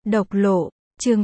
Độc lộ, chương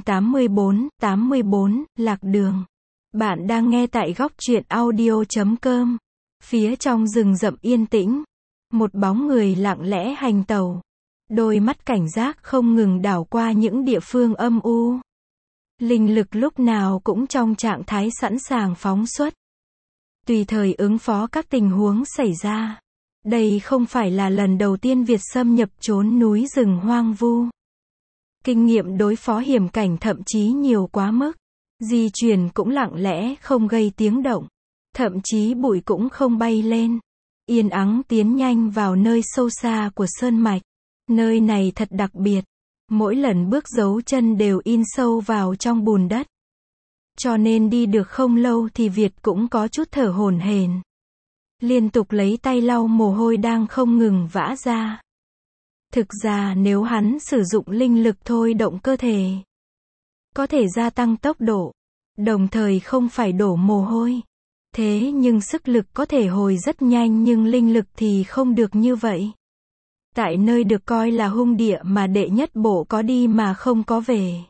84, lạc đường. Bạn đang nghe tại góc truyện audio.com. Phía trong rừng rậm yên tĩnh, một bóng người lặng lẽ hành tẩu. Đôi mắt cảnh giác không ngừng đảo qua những địa phương âm u. Linh lực lúc nào cũng trong trạng thái sẵn sàng phóng xuất, tùy thời ứng phó các tình huống xảy ra. Đây không phải là lần đầu tiên Việt xâm nhập chốn núi rừng hoang vu. Kinh nghiệm đối phó hiểm cảnh thậm chí nhiều quá mức. Di chuyển cũng lặng lẽ không gây tiếng động. Thậm chí bụi cũng không bay lên. Yên ắng tiến nhanh vào nơi sâu xa của sơn mạch. Nơi này thật đặc biệt. Mỗi lần bước dấu chân đều in sâu vào trong bùn đất. Cho nên đi được không lâu thì Việt cũng có chút thở hổn hển. Liên tục lấy tay lau mồ hôi đang không ngừng vã ra. Thực ra nếu hắn sử dụng linh lực thôi động cơ thể, có thể gia tăng tốc độ, đồng thời không phải đổ mồ hôi. Thế nhưng sức lực có thể hồi rất nhanh nhưng linh lực thì không được như vậy. Tại nơi được coi là hung địa mà đệ nhất bộ có đi mà không có về.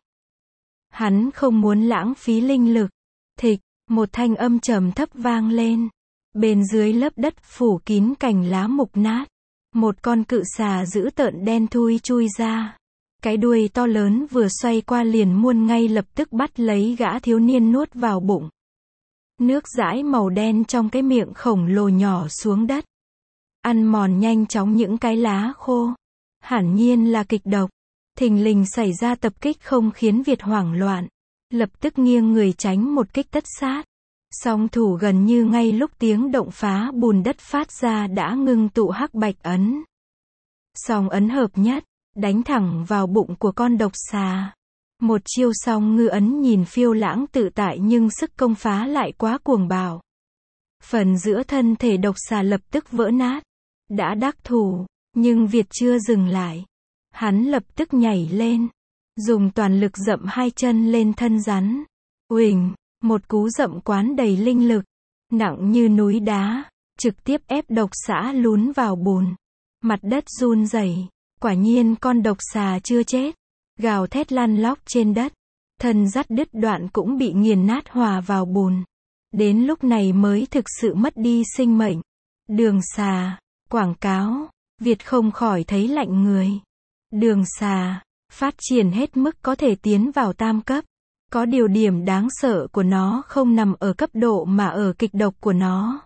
Hắn không muốn lãng phí linh lực. Thịch, một thanh âm trầm thấp vang lên. Bên dưới lớp đất phủ kín cành lá mục nát, một con cự xà dữ tợn đen thui chui ra. Cái đuôi to lớn vừa xoay qua liền muôn ngay lập tức bắt lấy gã thiếu niên nuốt vào bụng. Nước dãi màu đen trong cái miệng khổng lồ nhỏ xuống đất, ăn mòn nhanh chóng những cái lá khô. Hẳn nhiên là kịch độc. Thình lình xảy ra tập kích không khiến Việt hoảng loạn, lập tức nghiêng người tránh một kích tất sát. Song thủ gần như ngay lúc tiếng động phá bùn đất phát ra đã ngưng tụ hắc bạch ấn. Song ấn hợp nhất, đánh thẳng vào bụng của con độc xà. Một chiêu song ngư ấn nhìn phiêu lãng tự tại nhưng sức công phá lại quá cuồng bạo. Phần giữa thân thể độc xà lập tức vỡ nát. Đã đắc thủ, nhưng Việt chưa dừng lại. Hắn lập tức nhảy lên, dùng toàn lực dậm hai chân lên thân rắn. Uỳnh, một cú dậm quán đầy linh lực, nặng như núi đá, trực tiếp ép độc xà lún vào bùn. Mặt đất run rẩy, quả nhiên con độc xà chưa chết, gào thét lăn lóc trên đất, thân dắt đứt đoạn cũng bị nghiền nát hòa vào bùn. Đến lúc này mới thực sự mất đi sinh mệnh. Đường xà, quảng cáo, Việt không khỏi thấy lạnh người. Đường xà, phát triển hết mức có thể tiến vào tam cấp. Có điều điểm đáng sợ của nó không nằm ở cấp độ mà ở kịch độc của nó.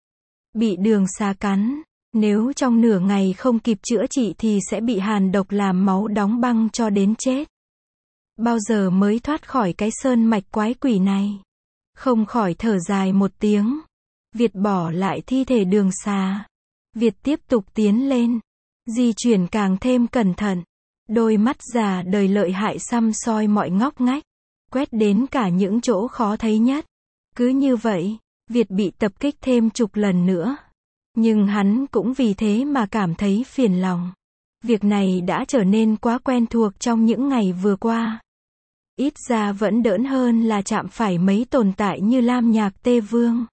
Bị đường xà cắn, nếu trong nửa ngày không kịp chữa trị thì sẽ bị hàn độc làm máu đóng băng cho đến chết. Bao giờ mới thoát khỏi cái sơn mạch quái quỷ này? Không khỏi thở dài một tiếng. Việt bỏ lại thi thể đường xà. Việt tiếp tục tiến lên, di chuyển càng thêm cẩn thận. Đôi mắt già đời lợi hại săm soi mọi ngóc ngách, quét đến cả những chỗ khó thấy nhất. Cứ như vậy, Việt bị tập kích thêm chục lần nữa. Nhưng hắn cũng vì thế mà cảm thấy phiền lòng. Việc này đã trở nên quá quen thuộc trong những ngày vừa qua. Ít ra vẫn đỡ hơn là chạm phải mấy tồn tại như Lam Nhạc Tê Vương.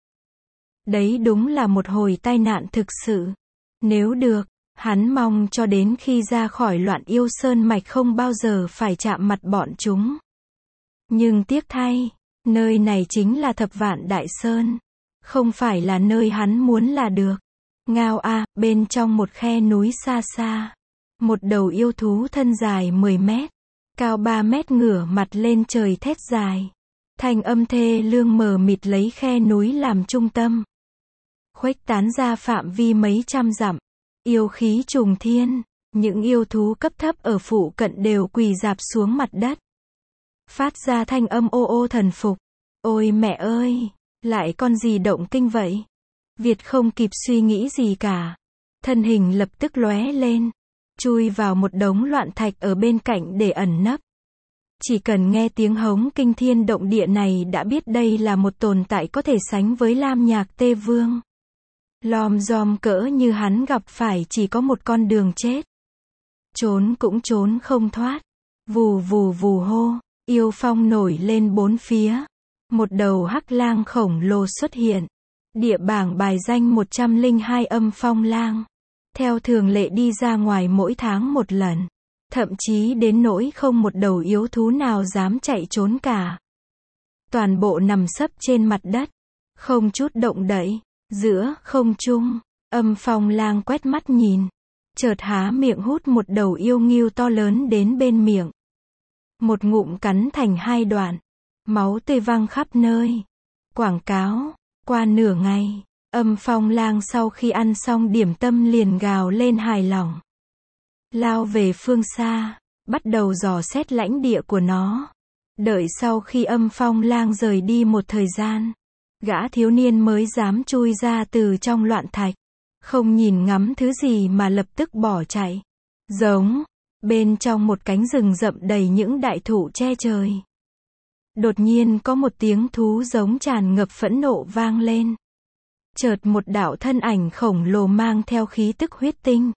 Đấy đúng là một hồi tai nạn thực sự. Nếu được, hắn mong cho đến khi ra khỏi loạn yêu sơn mạch không bao giờ phải chạm mặt bọn chúng. Nhưng tiếc thay, nơi này chính là Thập Vạn Đại Sơn. Không phải là nơi hắn muốn là được. Ngao a, bên trong một khe núi xa xa. Một đầu yêu thú thân dài 10 mét, cao 3 mét ngửa mặt lên trời thét dài. Thanh âm thê lương mờ mịt lấy khe núi làm trung tâm, khuếch tán ra phạm vi mấy trăm dặm. Yêu khí trùng thiên, những yêu thú cấp thấp ở phụ cận đều quỳ rạp xuống mặt đất, phát ra thanh âm ô ô thần phục. Ôi mẹ ơi, lại con gì động kinh vậy? Việt không kịp suy nghĩ gì cả, thân hình lập tức lóe lên, chui vào một đống loạn thạch ở bên cạnh để ẩn nấp. Chỉ cần nghe tiếng hống kinh thiên động địa này đã biết đây là một tồn tại có thể sánh với Lam Nhạc Tê Vương. Lom giom cỡ như hắn gặp phải chỉ có một con đường chết. Trốn cũng trốn không thoát. Vù vù vù hô, yêu phong nổi lên bốn phía. Một đầu hắc lang khổng lồ xuất hiện. Địa bảng bài danh 102 âm phong lang. Theo thường lệ đi ra ngoài mỗi tháng một lần. thậm chí đến nỗi không một đầu yếu thú nào dám chạy trốn cả. Toàn bộ nằm sấp trên mặt đất, không chút động đậy. Giữa không trung, Âm Phong Lang quét mắt nhìn, chợt há miệng hút một đầu yêu ngưu to lớn đến bên miệng. Một ngụm cắn thành hai đoạn, máu tươi văng khắp nơi. Quảng cáo, qua nửa ngày, Âm Phong Lang sau khi ăn xong điểm tâm liền gào lên hài lòng. Lao về phương xa, bắt đầu dò xét lãnh địa của nó. Đợi sau khi Âm Phong Lang rời đi một thời gian, gã thiếu niên mới dám chui ra từ trong loạn thạch. Không nhìn ngắm thứ gì mà lập tức bỏ chạy. Giống, bên trong một cánh rừng rậm đầy những đại thụ che trời. Đột nhiên có một tiếng thú giống tràn ngập phẫn nộ vang lên. Chợt một đạo thân ảnh khổng lồ mang theo khí tức huyết tinh.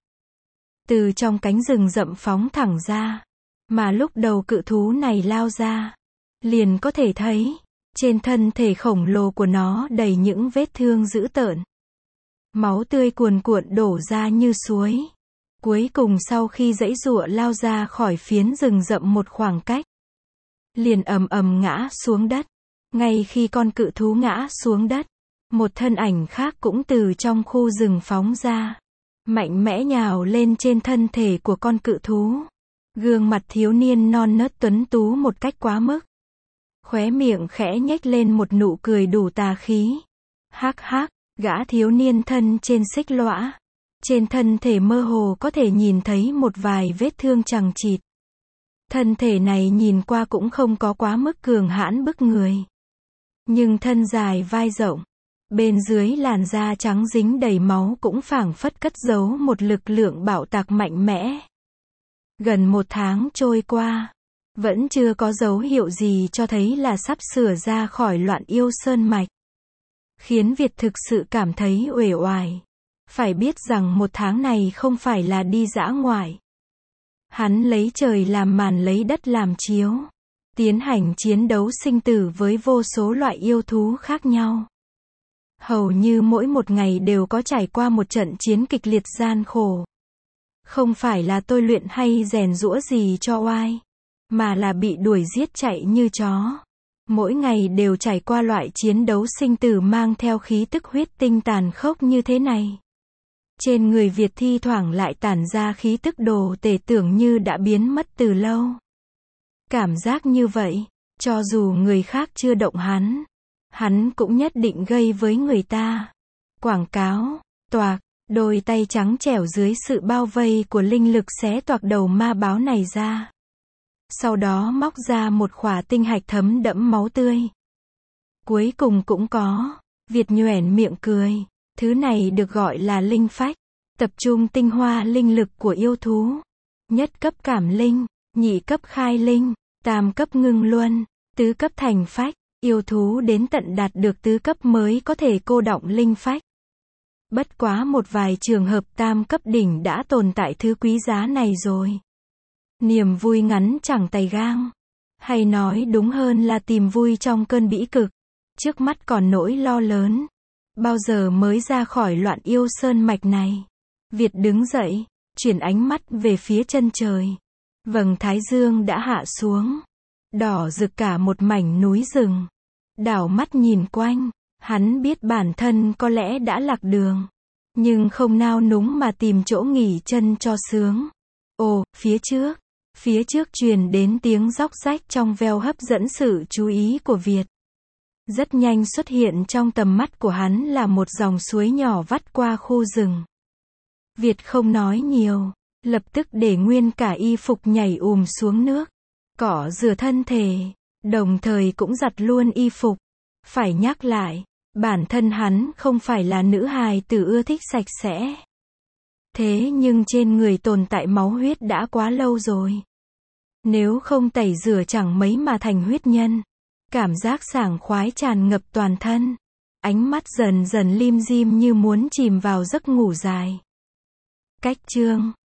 Từ trong cánh rừng rậm phóng thẳng ra. Mà lúc đầu cự thú này lao ra, liền có thể thấy, trên thân thể khổng lồ của nó đầy những vết thương dữ tợn. Máu tươi cuồn cuộn đổ ra như suối. Cuối cùng sau khi giãy giụa lao ra khỏi phiến rừng rậm một khoảng cách, liền ầm ầm ngã xuống đất. Ngay khi con cự thú ngã xuống đất, một thân ảnh khác cũng từ trong khu rừng phóng ra, mạnh mẽ nhào lên trên thân thể của con cự thú. Gương mặt thiếu niên non nớt tuấn tú một cách quá mức. Khóe miệng khẽ nhếch lên một nụ cười đủ tà khí. Hắc hắc, gã thiếu niên thân trên xích lõa. Trên thân thể mơ hồ có thể nhìn thấy một vài vết thương chằng chịt. Thân thể này nhìn qua cũng không có quá mức cường hãn bức người. Nhưng thân dài vai rộng, bên dưới làn da trắng dính đầy máu cũng phảng phất cất giấu một lực lượng bạo tạc mạnh mẽ. Gần một tháng trôi qua, vẫn chưa có dấu hiệu gì cho thấy là sắp sửa ra khỏi Loạn Yêu Sơn Mạch. Khiến Việt thực sự cảm thấy uể oải. Phải biết rằng một tháng này không phải là đi dã ngoại. Hắn lấy trời làm màn lấy đất làm chiếu. Tiến hành chiến đấu sinh tử với vô số loại yêu thú khác nhau. Hầu như mỗi một ngày đều có trải qua một trận chiến kịch liệt gian khổ. Không phải là tôi luyện hay rèn giũa gì cho oai, mà là bị đuổi giết chạy như chó. Mỗi ngày đều trải qua loại chiến đấu sinh tử mang theo khí tức huyết tinh tàn khốc như thế này. Trên người Việt thi thoảng lại tản ra khí tức đồ tể tưởng như đã biến mất từ lâu. Cảm giác như vậy, cho dù người khác chưa động hắn cũng nhất định gây với người ta. Quảng cáo, toạc, đôi tay trắng trẻo dưới sự bao vây của linh lực xé toạc đầu ma báo này ra. Sau đó móc ra một khỏa tinh hạch thấm đẫm máu tươi. Cuối cùng cũng có, Việt nhoẻn miệng cười. Thứ này được gọi là linh phách, tập trung tinh hoa linh lực của yêu thú. Nhất cấp cảm linh, nhị cấp khai linh, tam cấp ngưng luân, tứ cấp thành phách. Yêu thú đến tận đạt được tứ cấp mới có thể cô đọng linh phách. Bất quá một vài trường hợp tam cấp đỉnh đã tồn tại thứ quý giá này rồi. Niềm vui ngắn chẳng tày gang. Hay nói đúng hơn là tìm vui trong cơn bĩ cực. Trước mắt còn nỗi lo lớn. Bao giờ mới ra khỏi Loạn Yêu Sơn Mạch này? Việt đứng dậy, chuyển ánh mắt về phía chân trời. Vầng thái dương đã hạ xuống. Đỏ rực cả một mảnh núi rừng. Đảo mắt nhìn quanh, hắn biết bản thân có lẽ đã lạc đường. Nhưng không nao núng mà tìm chỗ nghỉ chân cho sướng. Ồ, phía trước truyền đến tiếng róc rách trong veo hấp dẫn sự chú ý của Việt. Rất nhanh xuất hiện trong tầm mắt của hắn là một dòng suối nhỏ vắt qua khu rừng. Việt không nói nhiều, lập tức để nguyên cả y phục nhảy xuống nước, cỏ rửa thân thể, đồng thời cũng giặt luôn y phục. Phải nhắc lại, bản thân hắn không phải là nữ hài tử ưa thích sạch sẽ. Thế nhưng trên người tồn tại máu huyết đã quá lâu rồi. Nếu không tẩy rửa chẳng mấy mà thành huyết nhân. Cảm giác sảng khoái tràn ngập toàn thân. Ánh mắt dần dần lim dim như muốn chìm vào giấc ngủ dài. Cách chương